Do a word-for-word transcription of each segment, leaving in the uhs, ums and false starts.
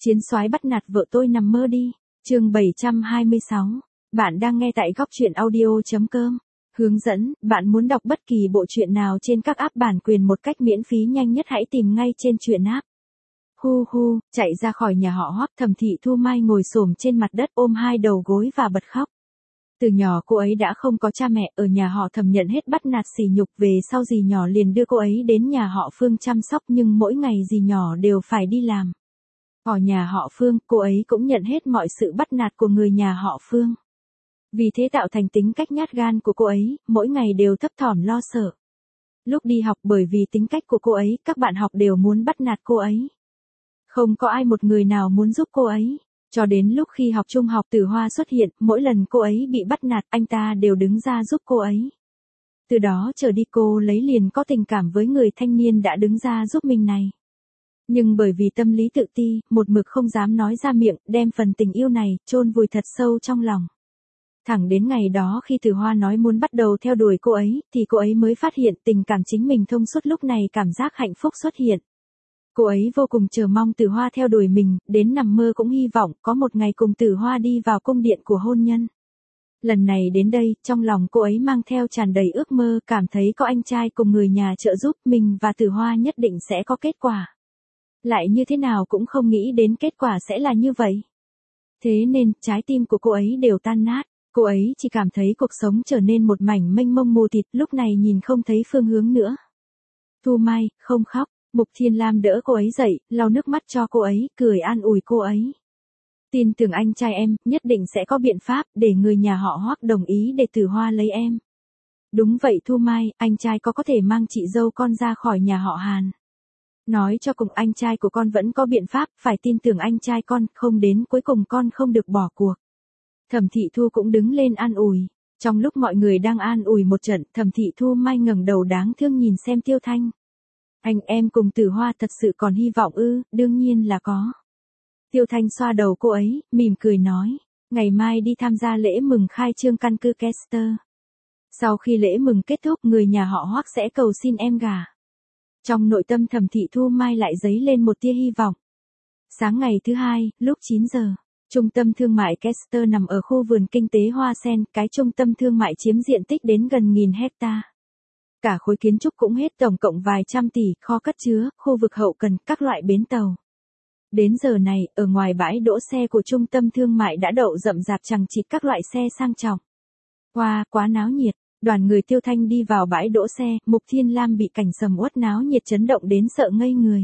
Chiến soái bắt nạt vợ tôi nằm mơ đi. Chương bảy trăm hai mươi sáu. Bạn đang nghe tại góc truyện audio chấm com. Hướng dẫn, bạn muốn đọc bất kỳ bộ truyện nào trên các app bản quyền một cách miễn phí nhanh nhất hãy tìm ngay trên truyện app. Hu hu, chạy ra khỏi nhà họ Hoắc, Thẩm Thị Thu Mai ngồi xổm trên mặt đất ôm hai đầu gối và bật khóc. Từ nhỏ cô ấy đã không có cha mẹ, ở nhà họ Thẩm nhận hết bắt nạt sỉ nhục, về sau dì nhỏ liền đưa cô ấy đến nhà họ Phương chăm sóc, nhưng mỗi ngày dì nhỏ đều phải đi làm. Ở nhà họ Phương, cô ấy cũng nhận hết mọi sự bắt nạt của người nhà họ Phương. Vì thế tạo thành tính cách nhát gan của cô ấy, mỗi ngày đều thấp thỏm lo sợ. Lúc đi học, bởi vì tính cách của cô ấy, các bạn học đều muốn bắt nạt cô ấy. Không có ai một người nào muốn giúp cô ấy. Cho đến lúc khi học trung học, Tử Hoa xuất hiện, mỗi lần cô ấy bị bắt nạt, anh ta đều đứng ra giúp cô ấy. Từ đó trở đi cô lấy liền có tình cảm với người thanh niên đã đứng ra giúp mình này. Nhưng bởi vì tâm lý tự ti, một mực không dám nói ra miệng, đem phần tình yêu này chôn vùi thật sâu trong lòng. Thẳng đến ngày đó khi Tử Hoa nói muốn bắt đầu theo đuổi cô ấy, thì cô ấy mới phát hiện tình cảm chính mình thông suốt, lúc này cảm giác hạnh phúc xuất hiện. Cô ấy vô cùng chờ mong Tử Hoa theo đuổi mình, đến nằm mơ cũng hy vọng có một ngày cùng Tử Hoa đi vào cung điện của hôn nhân. Lần này đến đây, trong lòng cô ấy mang theo tràn đầy ước mơ, cảm thấy có anh trai cùng người nhà trợ giúp mình và Tử Hoa nhất định sẽ có kết quả. Lại như thế nào cũng không nghĩ đến kết quả sẽ là như vậy. Thế nên, trái tim của cô ấy đều tan nát, cô ấy chỉ cảm thấy cuộc sống trở nên một mảnh mênh mông mù tịt, lúc này nhìn không thấy phương hướng nữa. Thu Mai, không khóc. Mục Thiên Lam đỡ cô ấy dậy, lau nước mắt cho cô ấy, cười an ủi cô ấy. Tin tưởng anh trai em, nhất định sẽ có biện pháp, để người nhà họ Hoắc đồng ý để Tử Hoa lấy em. Đúng vậy Thu Mai, anh trai có có thể mang chị dâu con ra khỏi nhà họ Hàn. Nói cho cùng anh trai của con vẫn có biện pháp, phải tin tưởng anh trai con, không đến cuối cùng con không được bỏ cuộc. Thẩm Thị Thu cũng đứng lên an ủi. Trong lúc mọi người đang an ủi một trận, Thẩm Thị Thu Mai ngẩng đầu đáng thương nhìn xem Tiêu Thanh. Anh em cùng Tử Hoa thật sự còn hy vọng ư? Đương nhiên là có. Tiêu Thanh xoa đầu cô ấy, mỉm cười nói, ngày mai đi tham gia lễ mừng khai trương căn cứ Kester. Sau khi lễ mừng kết thúc, người nhà họ Hoắc sẽ cầu xin em gả. Trong nội tâm Thẩm Thị Thu Mai lại dấy lên một tia hy vọng. Sáng ngày thứ hai, lúc chín giờ, trung tâm thương mại Kester nằm ở khu vườn kinh tế Hoa Sen, cái trung tâm thương mại chiếm diện tích đến gần nghìn hecta. Cả khối kiến trúc cũng hết tổng cộng vài trăm tỷ, kho cất chứa, khu vực hậu cần, các loại bến tàu. Đến giờ này, ở ngoài bãi đỗ xe của trung tâm thương mại đã đậu rậm rạp chằng chịt các loại xe sang trọng. Wow, quá náo nhiệt. Đoàn người Tiêu Thanh đi vào bãi đỗ xe, Mục Thiên Lam bị cảnh sầm uất náo nhiệt chấn động đến sợ ngây người.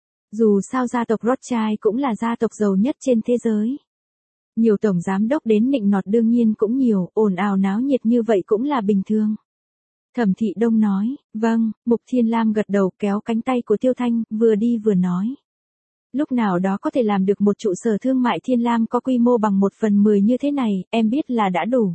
Dù sao gia tộc Rothschild cũng là gia tộc giàu nhất trên thế giới. Nhiều tổng giám đốc đến nịnh nọt đương nhiên cũng nhiều, ồn ào náo nhiệt như vậy cũng là bình thường. Thẩm Thị Đông nói, vâng, Mục Thiên Lam gật đầu kéo cánh tay của Tiêu Thanh, vừa đi vừa nói. Lúc nào đó có thể làm được một trụ sở thương mại Thiên Lam có quy mô bằng một phần mười như thế này, em biết là đã đủ.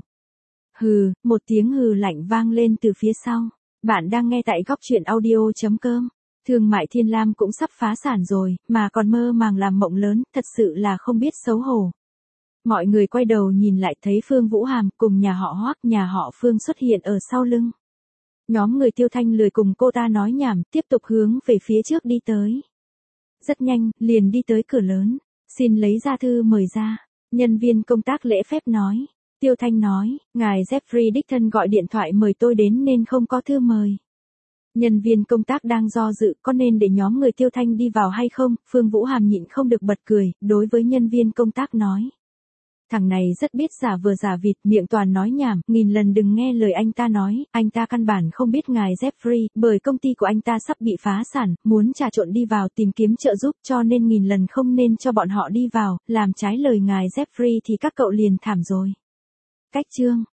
Hừ, một tiếng hừ lạnh vang lên từ phía sau. Bạn đang nghe tại góc truyện audio chấm com. Thương mại Thiên Lam cũng sắp phá sản rồi, mà còn mơ màng làm mộng lớn, thật sự là không biết xấu hổ. Mọi người quay đầu nhìn lại thấy Phương Vũ Hàm cùng nhà họ Hoắc, nhà họ Phương xuất hiện ở sau lưng. Nhóm người Tiêu Thanh lười cùng cô ta nói nhảm, tiếp tục hướng về phía trước đi tới. Rất nhanh, liền đi tới cửa lớn. Xin lấy ra thư mời ra. Nhân viên công tác lễ phép nói. Tiêu Thanh nói, ngài Jeffrey đích thân gọi điện thoại mời tôi đến nên không có thư mời. Nhân viên công tác đang do dự có nên để nhóm người Tiêu Thanh đi vào hay không, Phương Vũ Hàm nhịn không được bật cười, đối với nhân viên công tác nói. Thằng này rất biết giả vờ giả vịt, miệng toàn nói nhảm, nghìn lần đừng nghe lời anh ta nói, anh ta căn bản không biết ngài Jeffrey, bởi công ty của anh ta sắp bị phá sản, muốn trà trộn đi vào tìm kiếm trợ giúp, cho nên nghìn lần không nên cho bọn họ đi vào, làm trái lời ngài Jeffrey thì các cậu liền thảm rồi. Cách chương